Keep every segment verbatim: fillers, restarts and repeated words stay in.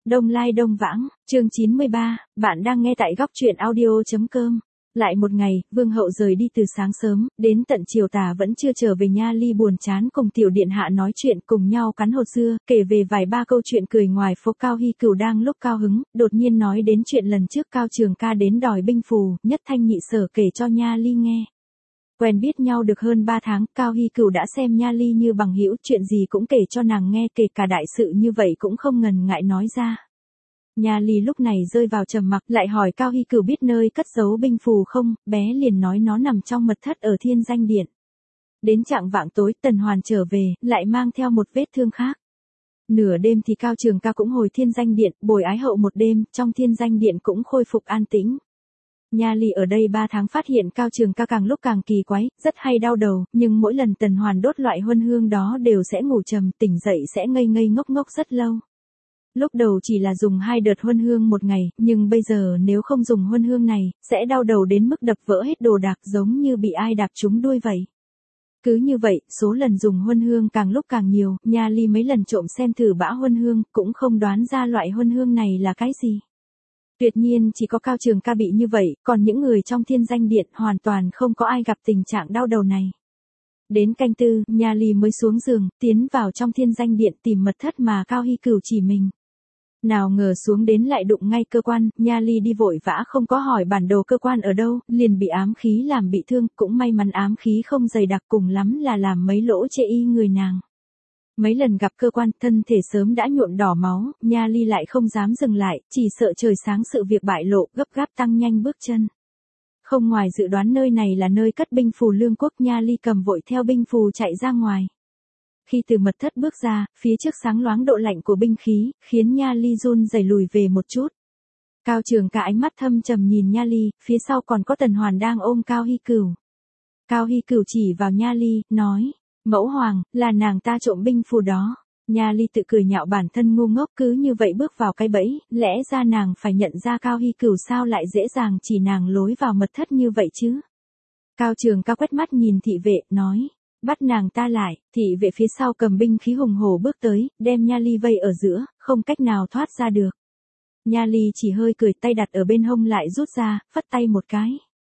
Đông Lai Đông Vãng, chương chín mươi ba, bạn đang nghe tại góc truyện audio.com. Lại một ngày, Vương hậu rời đi từ sáng sớm, đến tận chiều tà vẫn chưa trở về. Nha Ly buồn chán cùng tiểu điện hạ nói chuyện, cùng nhau cắn hột dưa, kể về vài ba câu chuyện cười. Ngoài phố Cao Hy Cửu đang lúc cao hứng, đột nhiên nói đến chuyện lần trước Cao Trường Ca đến đòi binh phù, nhất thanh nhị sở kể cho Nha Ly nghe. Quen biết nhau được hơn ba tháng, Cao Hy Cửu đã xem Nha Ly như bằng hữu, chuyện gì cũng kể cho nàng nghe, kể cả đại sự như vậy cũng không ngần ngại nói ra. Nha Ly lúc này rơi vào trầm mặc, lại hỏi Cao Hy Cửu biết nơi cất giấu binh phù không, bé liền nói nó nằm trong mật thất ở Thiên Danh Điện. Đến chạng vạng tối, Tần Hoàn trở về, lại mang theo một vết thương khác. Nửa đêm thì Cao Trường Ca cũng hồi Thiên Danh Điện, bồi ái hậu một đêm, trong Thiên Danh Điện cũng khôi phục an tĩnh. Nha Ly ở đây ba tháng phát hiện Cao Trường Ca càng lúc càng kỳ quái, rất hay đau đầu, nhưng mỗi lần Tần Hoàn đốt loại huân hương đó đều sẽ ngủ trầm, tỉnh dậy sẽ ngây ngây ngốc ngốc rất lâu. Lúc đầu chỉ là dùng hai đợt huân hương một ngày, nhưng bây giờ nếu không dùng huân hương này, sẽ đau đầu đến mức đập vỡ hết đồ đạc, giống như bị ai đạp trúng đuôi vậy. Cứ như vậy, số lần dùng huân hương càng lúc càng nhiều, Nha Ly mấy lần trộm xem thử bã huân hương, cũng không đoán ra loại huân hương này là cái gì. Tuyệt nhiên chỉ có Cao Trường Ca bị như vậy, còn những người trong Thiên Danh Điện hoàn toàn không có ai gặp tình trạng đau đầu này. Đến canh tư, Nha Ly mới xuống giường, tiến vào trong Thiên Danh Điện tìm mật thất mà Cao Hy Cửu chỉ mình. Nào ngờ xuống đến lại đụng ngay cơ quan, Nha Ly đi vội vã không có hỏi bản đồ cơ quan ở đâu, liền bị ám khí làm bị thương, cũng may mắn ám khí không dày đặc, cùng lắm là làm mấy lỗ chê y người nàng. Mấy lần gặp cơ quan, thân thể sớm đã nhuộm đỏ máu, Nha Ly lại không dám dừng lại, chỉ sợ trời sáng sự việc bại lộ, gấp gáp tăng nhanh bước chân. Không ngoài dự đoán nơi này là nơi cất binh phù Lương Quốc, Nha Ly cầm vội theo binh phù chạy ra ngoài. Khi từ mật thất bước ra, phía trước sáng loáng độ lạnh của binh khí, khiến Nha Ly run rẩy lùi về một chút. Cao Trường Ca ánh mắt thâm trầm nhìn Nha Ly, phía sau còn có Tần Hoàn đang ôm Cao Hy Cửu. Cao Hy Cửu chỉ vào Nha Ly, nói, mẫu hoàng, là nàng ta trộm binh phù đó. Nha Ly tự cười nhạo bản thân ngu ngốc, cứ như vậy bước vào cái bẫy, lẽ ra nàng phải nhận ra Cao Hy Cửu sao lại dễ dàng chỉ nàng lối vào mật thất như vậy chứ. Cao Trường Ca quét mắt nhìn thị vệ, nói, bắt nàng ta lại. Thị vệ phía sau cầm binh khí hùng hổ bước tới, đem Nha Ly vây ở giữa, không cách nào thoát ra được. Nha Ly chỉ hơi cười, tay đặt ở bên hông lại rút ra, phất tay một cái.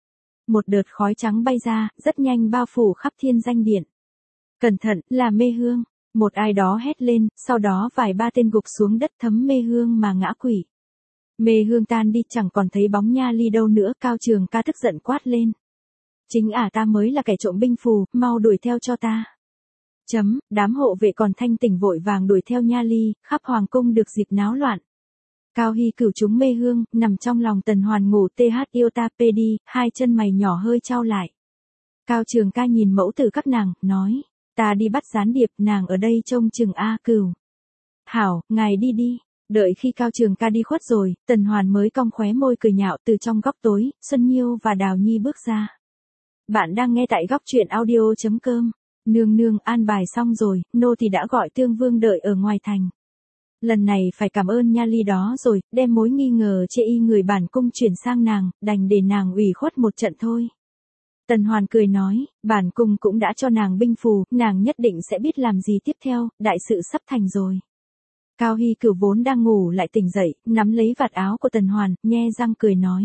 Một đợt khói trắng bay ra, rất nhanh bao phủ khắp Thiên Danh Điện. Cẩn thận, là mê hương. Một ai đó hét lên, sau đó vài ba tên gục xuống đất thấm mê hương mà ngã quỵ. Mê hương tan đi, chẳng còn thấy bóng Nha Ly đâu nữa. Cao Trường Ca tức giận quát lên. Chính ả ta mới là kẻ trộm binh phù, mau đuổi theo cho ta. Chấm, đám hộ vệ còn thanh tỉnh vội vàng đuổi theo Nha Ly, khắp hoàng cung được dịp náo loạn. Cao Hy Cửu trúng mê hương, nằm trong lòng Tần Hoàn ngủ th yêu ta pê đi, hai chân mày nhỏ hơi chau lại. Cao Trường Ca nhìn mẫu tử các nàng, nói, ta đi bắt gián điệp, nàng ở đây trông chừng A Cửu. Hảo, ngài đi đi. Đợi khi Cao Trường Ca đi khuất rồi, Tần Hoàn mới cong khóe môi cười nhạo. Từ trong góc tối, Xuân Nhiêu và Đào Nhi bước ra. Bạn đang nghe tại góc truyện audio.com. Nương nương, an bài xong rồi, nô thì đã gọi Tương Vương đợi ở ngoài thành. Lần này phải cảm ơn Nha Ly đó rồi, đem mối nghi ngờ chê y người bản cung chuyển sang nàng, đành để nàng ủy khuất một trận thôi. Tần Hoàn cười nói, bản cung cũng đã cho nàng binh phù, nàng nhất định sẽ biết làm gì tiếp theo, đại sự sắp thành rồi. Cao Hy Cửu vốn đang ngủ lại tỉnh dậy, nắm lấy vạt áo của Tần Hoàn, nhe răng cười nói.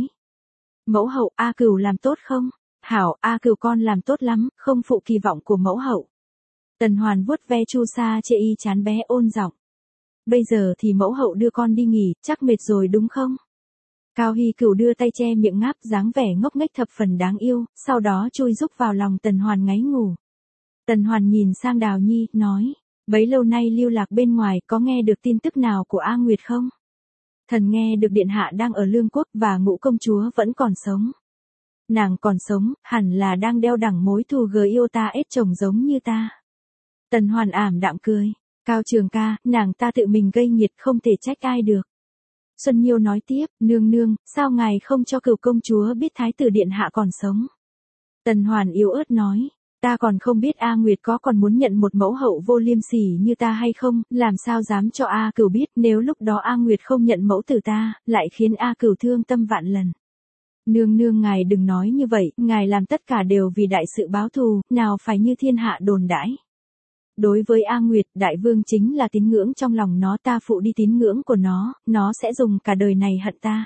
Mẫu hậu, A Cửu làm tốt không? Hảo, A Cửu con làm tốt lắm, không phụ kỳ vọng của mẫu hậu. Tần Hoàn vuốt ve chu sa chê y chán bé ôn giọng. Bây giờ thì mẫu hậu đưa con đi nghỉ, chắc mệt rồi đúng không? Cao Hy Cửu đưa tay che miệng ngáp, dáng vẻ ngốc nghếch thập phần đáng yêu, sau đó chui rúc vào lòng Tần Hoàn ngáy ngủ. Tần Hoàn nhìn sang Đào Nhi, nói, bấy lâu nay lưu lạc bên ngoài, có nghe được tin tức nào của A Nguyệt không? Thần nghe được điện hạ đang ở Lương Quốc và Ngũ công chúa vẫn còn sống. Nàng còn sống, hẳn là đang đeo đẳng mối thù gờ yêu ta ết chồng giống như ta. Tần Hoàn ảm đạm cười. Cao Trường Ca, nàng ta tự mình gây nghiệt, không thể trách ai được. Xuân Nhiêu nói tiếp, nương nương, sao ngài không cho Cửu công chúa biết thái tử điện hạ còn sống? Tần Hoàn yếu ớt nói, ta còn không biết A Nguyệt có còn muốn nhận một mẫu hậu vô liêm sỉ như ta hay không, làm sao dám cho A Cửu biết, nếu lúc đó A Nguyệt không nhận mẫu tử ta, lại khiến A Cửu thương tâm vạn lần. Nương nương ngài đừng nói như vậy, ngài làm tất cả đều vì đại sự báo thù, nào phải như thiên hạ đồn đãi. Đối với A Nguyệt, đại vương chính là tín ngưỡng trong lòng nó, ta phụ đi tín ngưỡng của nó, nó sẽ dùng cả đời này hận ta.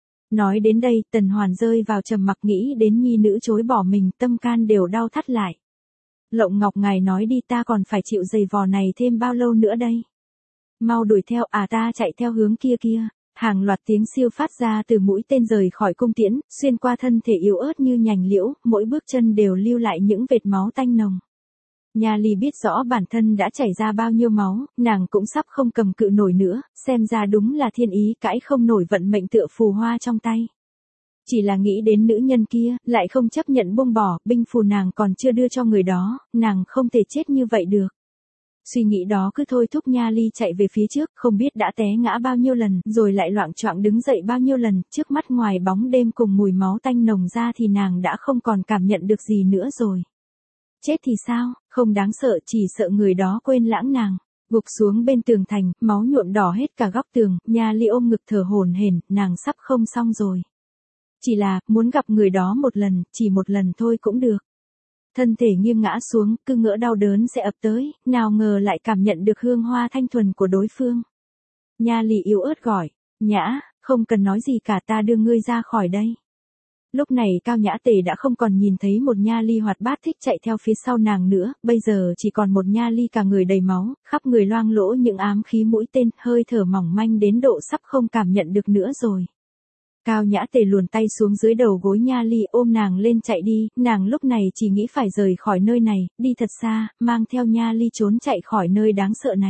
Nói đến đây, Tần Hoàn rơi vào trầm mặc, nghĩ đến nhi nữ chối bỏ mình, tâm can đều đau thắt lại. Lộng Ngọc, ngài nói đi, ta còn phải chịu giày vò này thêm bao lâu nữa đây? Mau đuổi theo, à ta chạy theo hướng kia kia. Hàng loạt tiếng siêu phát ra từ mũi tên rời khỏi cung tiễn, xuyên qua thân thể yếu ớt như nhành liễu, mỗi bước chân đều lưu lại những vệt máu tanh nồng. Nha Ly biết rõ bản thân đã chảy ra bao nhiêu máu, nàng cũng sắp không cầm cự nổi nữa, xem ra đúng là thiên ý cãi không nổi vận mệnh tựa phù hoa trong tay. Chỉ là nghĩ đến nữ nhân kia, lại không chấp nhận buông bỏ, binh phù nàng còn chưa đưa cho người đó, nàng không thể chết như vậy được. Suy nghĩ đó cứ thôi thúc Nha Ly chạy về phía trước, không biết đã té ngã bao nhiêu lần, rồi lại loạng choạng đứng dậy bao nhiêu lần, trước mắt ngoài bóng đêm cùng mùi máu tanh nồng ra thì nàng đã không còn cảm nhận được gì nữa rồi. Chết thì sao, không đáng sợ, chỉ sợ người đó quên lãng nàng. Gục xuống bên tường thành, máu nhuộm đỏ hết cả góc tường, Nha Ly ôm ngực thở hổn hển, nàng sắp không xong rồi. Chỉ là, muốn gặp người đó một lần, chỉ một lần thôi cũng được. Thân thể nghiêng ngã xuống, cứ ngỡ đau đớn sẽ ập tới, nào ngờ lại cảm nhận được hương hoa thanh thuần của đối phương. Nha Ly yếu ớt gọi, Nhã, không cần nói gì cả, ta đưa ngươi ra khỏi đây. Lúc này Cao Nhã Tề đã không còn nhìn thấy một Nha Ly hoạt bát thích chạy theo phía sau nàng nữa, bây giờ chỉ còn một Nha Ly cả người đầy máu, khắp người loang lỗ những ám khí mũi tên, hơi thở mỏng manh đến độ sắp không cảm nhận được nữa rồi. Cao Nhã Tề luồn tay xuống dưới đầu gối Nha Ly, ôm nàng lên chạy đi, nàng lúc này chỉ nghĩ phải rời khỏi nơi này, đi thật xa, mang theo Nha Ly trốn chạy khỏi nơi đáng sợ này.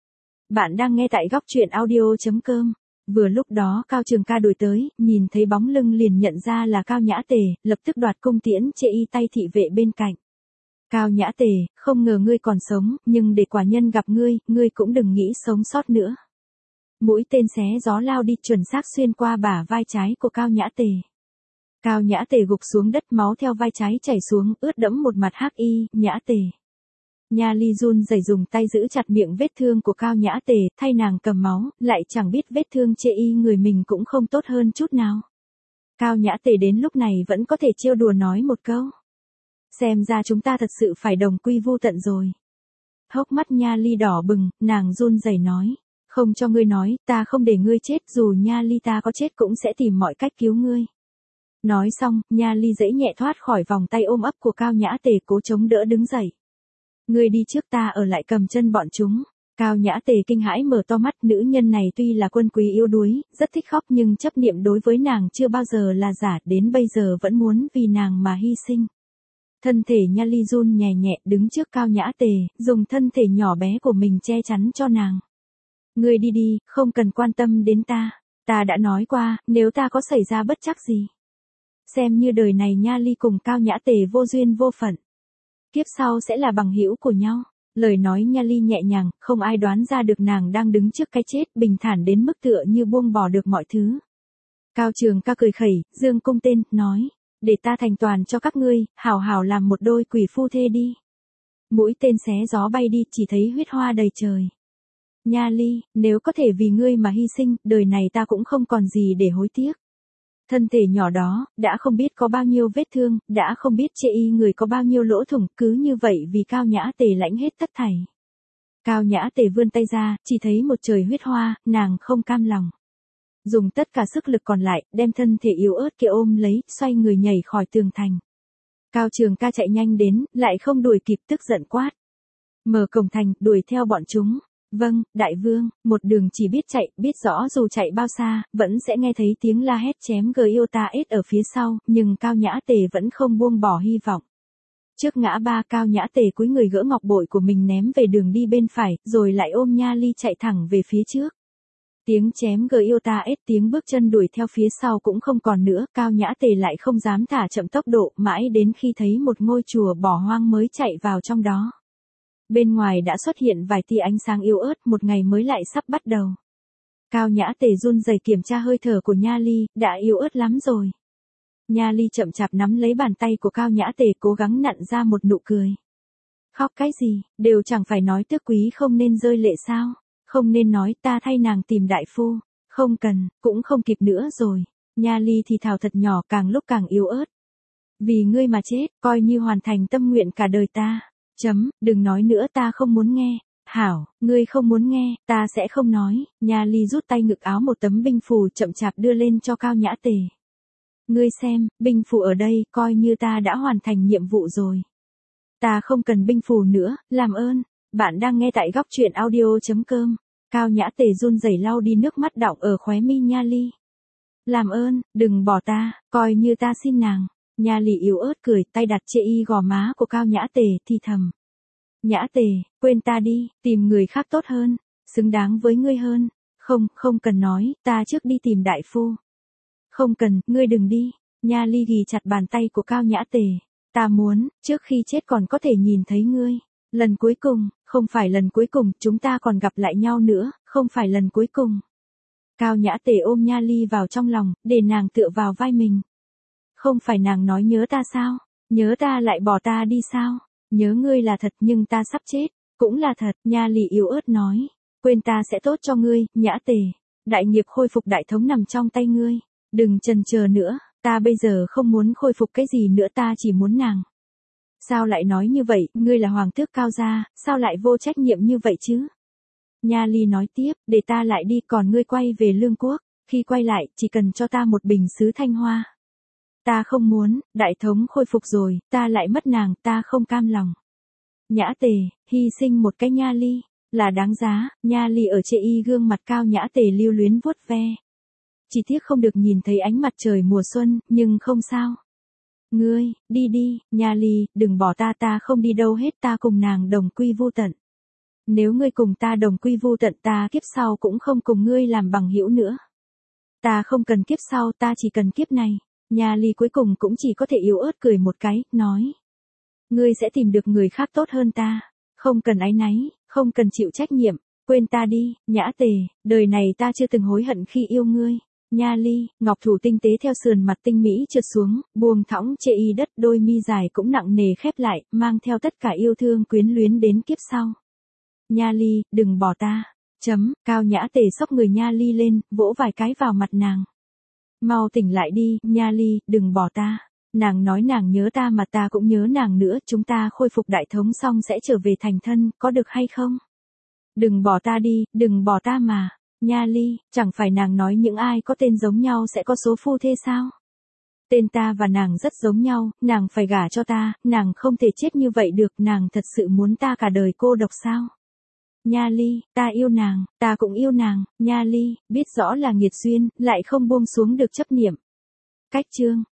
Bạn đang nghe tại góc truyện audio chấm com. Vừa lúc đó Cao Trường Ca đuổi tới, nhìn thấy bóng lưng liền nhận ra là Cao Nhã Tề, lập tức đoạt cung tiễn chê y tay thị vệ bên cạnh. Cao Nhã Tề, không ngờ ngươi còn sống, nhưng để quả nhân gặp ngươi, ngươi cũng đừng nghĩ sống sót nữa. Mũi tên xé gió lao đi, chuẩn xác xuyên qua bả vai trái của Cao Nhã Tề. Cao Nhã Tề gục xuống đất, máu theo vai trái chảy xuống, ướt đẫm một mặt hắc y. Nhã Tề. Nha Ly run rẩy dùng tay giữ chặt miệng vết thương của Cao Nhã Tề, thay nàng cầm máu, lại chẳng biết vết thương chê y người mình cũng không tốt hơn chút nào. Cao Nhã Tề đến lúc này vẫn có thể trêu đùa nói một câu. Xem ra chúng ta thật sự phải đồng quy vu tận rồi. Hốc mắt Nha Ly đỏ bừng, nàng run rẩy nói. Không cho ngươi nói, ta không để ngươi chết, dù Nha Ly ta có chết cũng sẽ tìm mọi cách cứu ngươi. Nói xong, Nha Ly dễ nhẹ thoát khỏi vòng tay ôm ấp của Cao Nhã Tề, cố chống đỡ đứng dậy. Ngươi đi trước, ta ở lại cầm chân bọn chúng. Cao Nhã Tề kinh hãi mở to mắt, nữ nhân này tuy là quân quý yếu đuối, rất thích khóc nhưng chấp niệm đối với nàng chưa bao giờ là giả, đến bây giờ vẫn muốn vì nàng mà hy sinh. Thân thể Nha Ly run nhẹ nhẹ đứng trước Cao Nhã Tề, dùng thân thể nhỏ bé của mình che chắn cho nàng. Ngươi đi đi, không cần quan tâm đến ta. Ta đã nói qua, nếu ta có xảy ra bất trắc gì, xem như đời này Nha Ly cùng Cao Nhã Tề vô duyên vô phận. Kiếp sau sẽ là bằng hữu của nhau. Lời nói Nha Ly nhẹ nhàng, không ai đoán ra được nàng đang đứng trước cái chết, bình thản đến mức tựa như buông bỏ được mọi thứ. Cao Trường Ca cười khẩy, dương cung tên, nói, để ta thành toàn cho các ngươi, hào hào làm một đôi quỷ phu thê đi. Mũi tên xé gió bay đi, chỉ thấy huyết hoa đầy trời. Nha Ly, nếu có thể vì ngươi mà hy sinh, đời này ta cũng không còn gì để hối tiếc. Thân thể nhỏ đó, đã không biết có bao nhiêu vết thương, đã không biết chê y người có bao nhiêu lỗ thủng, cứ như vậy vì Cao Nhã Tề lãnh hết tất thảy. Cao Nhã Tề vươn tay ra, chỉ thấy một trời huyết hoa, nàng không cam lòng. Dùng tất cả sức lực còn lại, đem thân thể yếu ớt kia ôm lấy, xoay người nhảy khỏi tường thành. Cao Trường Ca chạy nhanh đến, lại không đuổi kịp, tức giận quát. Mở cổng thành, đuổi theo bọn chúng. Vâng, đại vương, một đường chỉ biết chạy, biết rõ dù chạy bao xa, vẫn sẽ nghe thấy tiếng la hét chém Giota S ở phía sau, nhưng Cao Nhã Tề vẫn không buông bỏ hy vọng. Trước ngã ba, Cao Nhã Tề cúi người gỡ ngọc bội của mình ném về đường đi bên phải, rồi lại ôm Nha Ly chạy thẳng về phía trước. Tiếng chém Giota S, tiếng bước chân đuổi theo phía sau cũng không còn nữa, Cao Nhã Tề lại không dám thả chậm tốc độ, mãi đến khi thấy một ngôi chùa bỏ hoang mới chạy vào trong đó. Bên ngoài đã xuất hiện vài tia ánh sáng yếu ớt, một ngày mới lại sắp bắt đầu. Cao Nhã Tề run rẩy kiểm tra hơi thở của Nha Ly, đã yếu ớt lắm rồi. Nha Ly chậm chạp nắm lấy bàn tay của Cao Nhã Tề, cố gắng nặn ra một nụ cười. Khóc cái gì, đều chẳng phải nói tước quý không nên rơi lệ sao, không nên nói ta thay nàng tìm đại phu, không cần, cũng không kịp nữa rồi. Nha Ly thì thào thật nhỏ, càng lúc càng yếu ớt. Vì ngươi mà chết, coi như hoàn thành tâm nguyện cả đời ta. Chấm, đừng nói nữa ta không muốn nghe. Hảo, ngươi không muốn nghe, ta sẽ không nói. Nha Ly rút tay ngực áo một tấm binh phù chậm chạp đưa lên cho Cao Nhã Tề. Ngươi xem, binh phù ở đây, coi như ta đã hoàn thành nhiệm vụ rồi. Ta không cần binh phù nữa, làm ơn. Bạn đang nghe tại góc truyện audio.com. Cao Nhã Tề run rẩy lau đi nước mắt đọng ở khóe mi Nha Ly. Làm ơn, đừng bỏ ta, coi như ta xin nàng. Nha Ly yếu ớt cười, tay đặt trên y gò má của Cao Nhã Tề, thì thầm. Nhã Tề, quên ta đi, tìm người khác tốt hơn, xứng đáng với ngươi hơn. Không, không cần nói, ta trước đi tìm đại phu. Không cần, ngươi đừng đi. Nha Ly ghì chặt bàn tay của Cao Nhã Tề. Ta muốn, trước khi chết còn có thể nhìn thấy ngươi. Lần cuối cùng, không phải lần cuối cùng, chúng ta còn gặp lại nhau nữa, không phải lần cuối cùng. Cao Nhã Tề ôm Nha Ly vào trong lòng, để nàng tựa vào vai mình. Không phải nàng nói nhớ ta sao? Nhớ ta lại bỏ ta đi sao? Nhớ ngươi là thật nhưng ta sắp chết, cũng là thật, Nha Ly yếu ớt nói. Quên ta sẽ tốt cho ngươi, Nhã Tề. Đại nghiệp khôi phục đại thống nằm trong tay ngươi. Đừng chần chờ nữa, ta bây giờ không muốn khôi phục cái gì nữa, ta chỉ muốn nàng. Sao lại nói như vậy, ngươi là hoàng tước Cao gia, sao lại vô trách nhiệm như vậy chứ? Nha Ly nói tiếp, để ta lại đi, còn ngươi quay về Lương Quốc, khi quay lại, chỉ cần cho ta một bình sứ thanh hoa. Ta không muốn, đại thống khôi phục rồi, ta lại mất nàng, ta không cam lòng. Nhã Tề, hy sinh một cái Nha Ly, là đáng giá. Nha Ly ở chê y gương mặt Cao Nhã Tề lưu luyến vuốt ve. Chỉ tiếc không được nhìn thấy ánh mặt trời mùa xuân, nhưng không sao. Ngươi, đi đi, Nha Ly, đừng bỏ ta, ta không đi đâu hết, ta cùng nàng đồng quy vu tận. Nếu ngươi cùng ta đồng quy vu tận, ta kiếp sau cũng không cùng ngươi làm bằng hữu nữa. Ta không cần kiếp sau, ta chỉ cần kiếp này. Nha Ly cuối cùng cũng chỉ có thể yếu ớt cười một cái, nói. Ngươi sẽ tìm được người khác tốt hơn ta. Không cần áy náy, không cần chịu trách nhiệm. Quên ta đi, Nhã Tề, đời này ta chưa từng hối hận khi yêu ngươi. Nha Ly, ngọc thủ tinh tế theo sườn mặt tinh mỹ trượt xuống, buông thõng chê y đất, đôi mi dài cũng nặng nề khép lại, mang theo tất cả yêu thương quyến luyến đến kiếp sau. Nha Ly, đừng bỏ ta. Chấm, Cao Nhã Tề xốc người Nha Ly lên, vỗ vài cái vào mặt nàng. Mau tỉnh lại đi, Nha Ly, đừng bỏ ta. Nàng nói nàng nhớ ta mà ta cũng nhớ nàng nữa, chúng ta khôi phục đại thống xong sẽ trở về thành thân, có được hay không? Đừng bỏ ta đi, đừng bỏ ta mà. Nha Ly, chẳng phải nàng nói những ai có tên giống nhau sẽ có số phu thê sao? Tên ta và nàng rất giống nhau, nàng phải gả cho ta, nàng không thể chết như vậy được, nàng thật sự muốn ta cả đời cô độc sao? Nha Ly, ta yêu nàng, ta cũng yêu nàng. Nha Ly, biết rõ là nghiệt duyên, lại không buông xuống được chấp niệm. Cách chương